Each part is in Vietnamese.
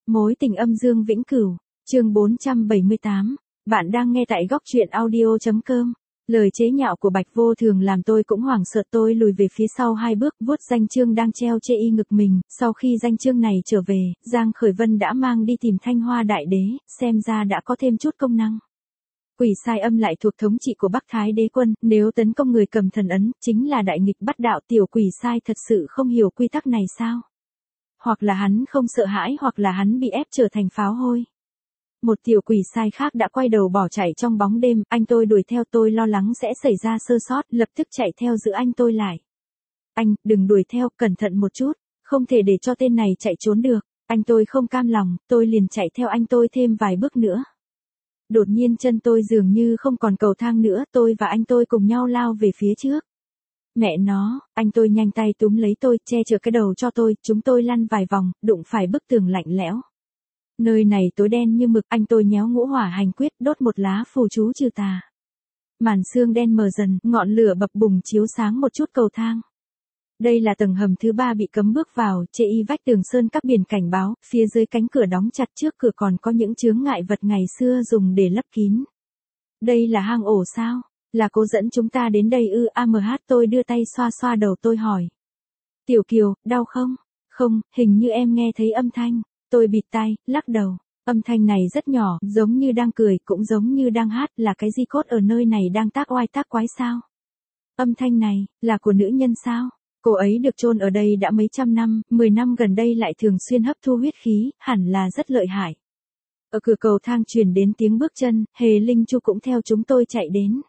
Mối tình âm dương vĩnh cửu, chương 478. Bạn đang nghe tại góc truyện audio.com. Lời chế nhạo của Bạch Vô Thường làm tôi cũng hoảng sợ, tôi lùi về phía sau 2 bước, vuốt danh chương đang treo chê y ngực mình. Sau khi danh chương này trở về, Giang Khởi Vân đã mang đi tìm Thanh Hoa Đại Đế, xem ra đã có thêm chút công năng. Quỷ sai âm lại thuộc thống trị của Bắc Thái Đế quân, nếu tấn công người cầm thần ấn, chính là đại nghịch bắt đạo. Tiểu quỷ sai thật sự không hiểu quy tắc này sao? Hoặc là hắn không sợ hãi, hoặc là hắn bị ép trở thành pháo hôi. Một tiểu quỷ sai khác đã quay đầu bỏ chạy trong bóng đêm, anh tôi đuổi theo, tôi lo lắng sẽ xảy ra sơ sót, lập tức chạy theo giữ anh tôi lại. Anh, đừng đuổi theo, cẩn thận một chút, không thể để cho tên này chạy trốn được. Anh tôi không cam lòng, tôi liền chạy theo anh tôi thêm vài bước nữa. Đột nhiên chân tôi dường như không còn cầu thang nữa, tôi và anh tôi cùng nhau lao về phía trước. Mẹ nó, anh tôi nhanh tay túm lấy tôi, che chở cái đầu cho tôi, chúng tôi lăn vài vòng, đụng phải bức tường lạnh lẽo. Nơi này tối đen như mực, anh tôi nhéo ngũ hỏa hành quyết, đốt một lá phù chú trừ tà. Màn sương đen mờ dần, ngọn lửa bập bùng chiếu sáng một chút cầu thang. Đây là tầng hầm thứ 3 bị cấm bước vào, chê y vách tường sơn các biển cảnh báo, phía dưới cánh cửa đóng chặt, trước cửa còn có những chướng ngại vật ngày xưa dùng để lấp kín. Đây là hang ổ sao? Là cô dẫn chúng ta đến đây ư? Tôi đưa tay xoa xoa đầu, tôi hỏi. Tiểu Kiều, đau không? Không, hình như em nghe thấy âm thanh. Tôi bịt tai, lắc đầu. Âm thanh này rất nhỏ, giống như đang cười, cũng giống như đang hát. Là cái di cốt ở nơi này đang tác oai tác quái sao? Âm thanh này, là của nữ nhân sao? Cô ấy được chôn ở đây đã mấy trăm năm, 10 năm gần đây lại thường xuyên hấp thu huyết khí, hẳn là rất lợi hại. Ở cửa cầu thang truyền đến tiếng bước chân, Hề Linh Chu cũng theo chúng tôi chạy đến.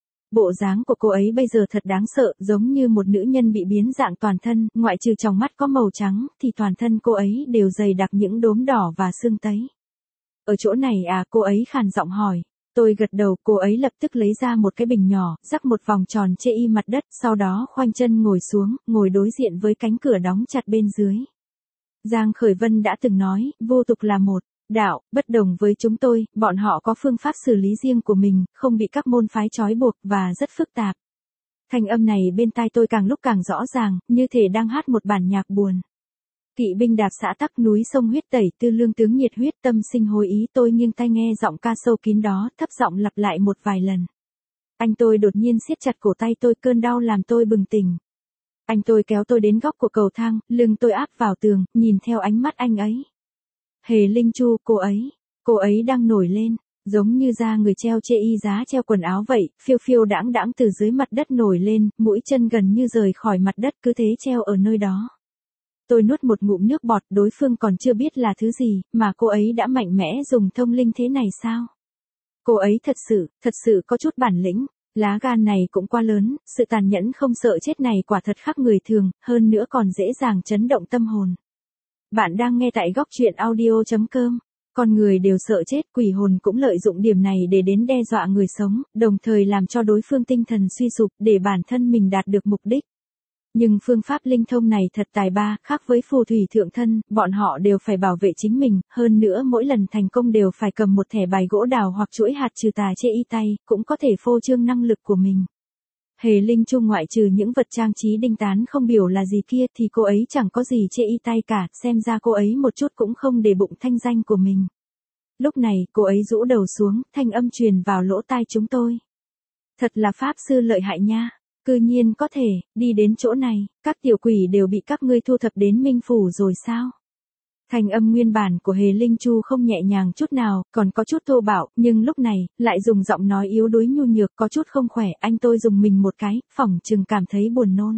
Bộ dáng của cô ấy bây giờ thật đáng sợ, giống như một nữ nhân bị biến dạng toàn thân, ngoại trừ tròng mắt có màu trắng, thì toàn thân cô ấy đều dày đặc những đốm đỏ và sưng tấy. Ở chỗ này à? Cô ấy khàn giọng hỏi. Tôi gật đầu, cô ấy lập tức lấy ra một cái bình nhỏ, rắc một vòng tròn chê y mặt đất, sau đó khoanh chân ngồi xuống, ngồi đối diện với cánh cửa đóng chặt bên dưới. Giang Khởi Vân đã từng nói, vô tục là một đạo, bất đồng với chúng tôi, bọn họ có phương pháp xử lý riêng của mình, không bị các môn phái trói buộc và rất phức tạp. Thanh âm này bên tai tôi càng lúc càng rõ ràng, như thể đang hát một bản nhạc buồn. Kỵ binh đạp xã tắc núi sông huyết tẩy, tư lương tướng nhiệt huyết, tâm sinh hối ý. Tôi nghiêng tai nghe giọng ca sâu kín đó, thấp giọng lặp lại một vài lần. Anh tôi đột nhiên siết chặt cổ tay tôi, cơn đau làm tôi bừng tỉnh. Anh tôi kéo tôi đến góc của cầu thang, lưng tôi áp vào tường, nhìn theo ánh mắt anh ấy. Hề Linh Chu, cô ấy đang nổi lên, giống như da người treo chê y giá treo quần áo vậy, phiêu phiêu đãng đãng từ dưới mặt đất nổi lên, mũi chân gần như rời khỏi mặt đất, cứ thế treo ở nơi đó. Tôi nuốt một ngụm nước bọt, đối phương còn chưa biết là thứ gì, mà cô ấy đã mạnh mẽ dùng thông linh thế này sao? Cô ấy thật sự có chút bản lĩnh, lá gan này cũng quá lớn, sự tàn nhẫn không sợ chết này quả thật khác người thường, hơn nữa còn dễ dàng chấn động tâm hồn. Bạn đang nghe tại góc truyện audio.com. Con người đều sợ chết, quỷ hồn cũng lợi dụng điểm này để đến đe dọa người sống, đồng thời làm cho đối phương tinh thần suy sụp để bản thân mình đạt được mục đích. Nhưng phương pháp linh thông này thật tài ba, khác với phù thủy thượng thân, bọn họ đều phải bảo vệ chính mình, hơn nữa mỗi lần thành công đều phải cầm một thẻ bài gỗ đào hoặc chuỗi hạt trừ tà chê y tay, cũng có thể phô trương năng lực của mình. Hề Linh Chu ngoại trừ những vật trang trí đinh tán không biểu là gì kia thì cô ấy chẳng có gì chê y tay cả, xem ra cô ấy một chút cũng không để bụng thanh danh của mình. Lúc này, cô ấy rũ đầu xuống, thanh âm truyền vào lỗ tai chúng tôi. Thật là pháp sư lợi hại nha. Cư nhiên có thể, đi đến chỗ này, các tiểu quỷ đều bị các ngươi thu thập đến Minh Phủ rồi sao? Thành âm nguyên bản của Hề Linh Chu không nhẹ nhàng chút nào, còn có chút thô bạo, nhưng lúc này, lại dùng giọng nói yếu đuối nhu nhược, có chút không khỏe. Anh tôi dùng mình một cái, phỏng chừng cảm thấy buồn nôn.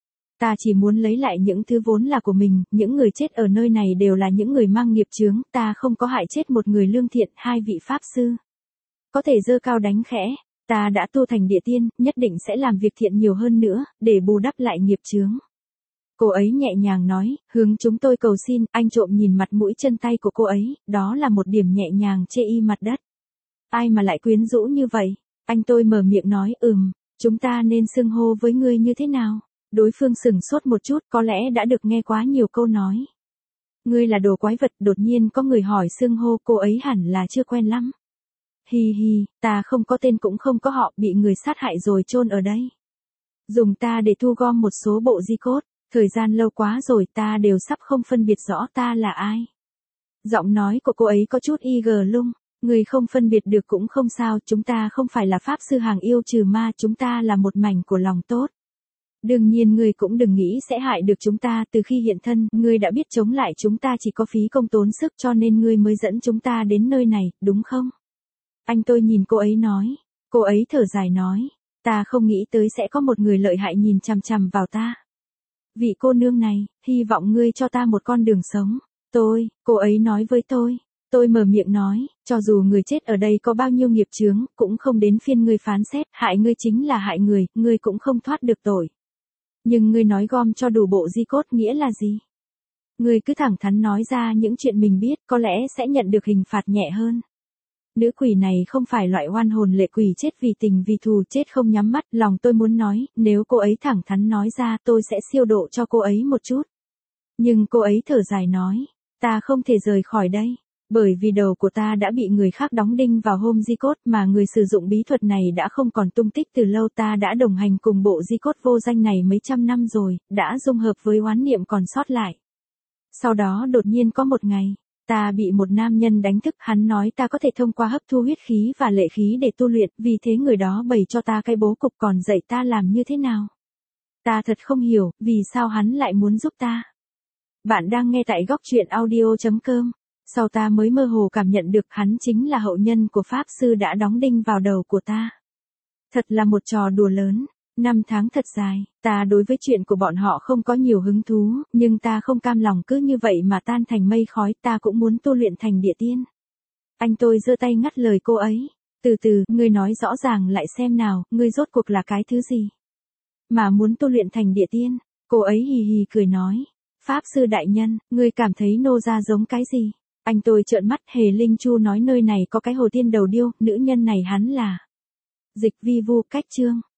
Ta chỉ muốn lấy lại những thứ vốn là của mình, những người chết ở nơi này đều là những người mang nghiệp chướng, ta không có hại chết một người lương thiện. Hai vị pháp sư có thể giơ cao đánh khẽ. Ta đã tu thành địa tiên, nhất định sẽ làm việc thiện nhiều hơn nữa, để bù đắp lại nghiệp chướng. Cô ấy nhẹ nhàng nói, hướng chúng tôi cầu xin. Anh trộm nhìn mặt mũi chân tay của cô ấy, đó là một điểm nhẹ nhàng chê y mặt đất. Ai mà lại quyến rũ như vậy? Anh tôi mở miệng nói, chúng ta nên xưng hô với ngươi như thế nào? Đối phương sửng sốt một chút, có lẽ đã được nghe quá nhiều câu nói. Ngươi là đồ quái vật, đột nhiên có người hỏi xưng hô, cô ấy hẳn là chưa quen lắm. Hi hi, ta không có tên cũng không có họ, bị người sát hại rồi chôn ở đây. Dùng ta để thu gom một số bộ di cốt, thời gian lâu quá rồi ta đều sắp không phân biệt rõ ta là ai. Giọng nói của cô ấy có chút lung. Người không phân biệt được cũng không sao, chúng ta không phải là pháp sư hàng yêu trừ ma, chúng ta là một mảnh của lòng tốt. Đương nhiên ngươi cũng đừng nghĩ sẽ hại được chúng ta, từ khi hiện thân, ngươi đã biết chống lại chúng ta chỉ có phí công tốn sức cho nên ngươi mới dẫn chúng ta đến nơi này, đúng không? Anh tôi nhìn cô ấy nói. Cô ấy thở dài nói. Ta không nghĩ tới sẽ có một người lợi hại nhìn chằm chằm vào ta. Vị cô nương này, hy vọng ngươi cho ta một con đường sống. Cô ấy nói với tôi. Tôi mở miệng nói, cho dù người chết ở đây có bao nhiêu nghiệp chướng, cũng không đến phiên ngươi phán xét, hại ngươi chính là hại người, ngươi cũng không thoát được tội. Nhưng ngươi nói gom cho đủ bộ di cốt nghĩa là gì? Ngươi cứ thẳng thắn nói ra những chuyện mình biết, có lẽ sẽ nhận được hình phạt nhẹ hơn. Nữ quỷ này không phải loại oan hồn lệ quỷ chết vì tình vì thù, chết không nhắm mắt, lòng tôi muốn nói, nếu cô ấy thẳng thắn nói ra tôi sẽ siêu độ cho cô ấy một chút. Nhưng cô ấy thở dài nói, ta không thể rời khỏi đây. Bởi vì đầu của ta đã bị người khác đóng đinh vào hôm di cốt mà người sử dụng bí thuật này đã không còn tung tích từ lâu, ta đã đồng hành cùng bộ di cốt vô danh này mấy trăm năm rồi, đã dung hợp với oán niệm còn sót lại. Sau đó đột nhiên có một ngày, ta bị một nam nhân đánh thức, hắn nói ta có thể thông qua hấp thu huyết khí và lệ khí để tu luyện, vì thế người đó bày cho ta cái bố cục còn dạy ta làm như thế nào. Ta thật không hiểu, vì sao hắn lại muốn giúp ta. Bạn đang nghe tại góc truyện audio.com. Sau ta mới mơ hồ cảm nhận được hắn chính là hậu nhân của Pháp Sư đã đóng đinh vào đầu của ta. Thật là một trò đùa lớn, 5 tháng thật dài, ta đối với chuyện của bọn họ không có nhiều hứng thú, nhưng ta không cam lòng cứ như vậy mà tan thành mây khói, ta cũng muốn tu luyện thành địa tiên. Anh tôi giơ tay ngắt lời cô ấy, từ từ, ngươi nói rõ ràng lại xem nào, ngươi rốt cuộc là cái thứ gì? Mà muốn tu luyện thành địa tiên, cô ấy hì hì cười nói, Pháp Sư đại nhân, ngươi cảm thấy nô gia giống cái gì? Anh tôi trợn mắt, Hề Linh Chu nói nơi này có cái hồ tiên đầu điêu, nữ nhân này hắn là Dịch Vi Vu Cách Trương.